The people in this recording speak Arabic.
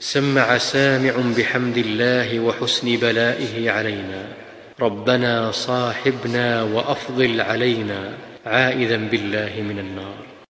سمع سامع بحمد الله وحسن بلائه علينا. ربنا صاحبنا وأفضل علينا، عائذا بالله من النار.